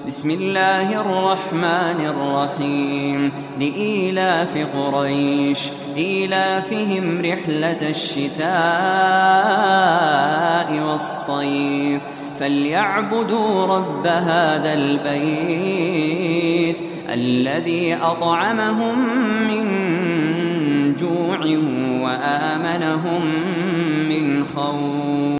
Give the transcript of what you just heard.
بسم الله الرحمن الرحيم لإيلاف قريش إيلافهم رحلة الشتاء والصيف فليعبدوا رب هذا البيت الذي أطعمهم من جوع وآمنهم من خوف.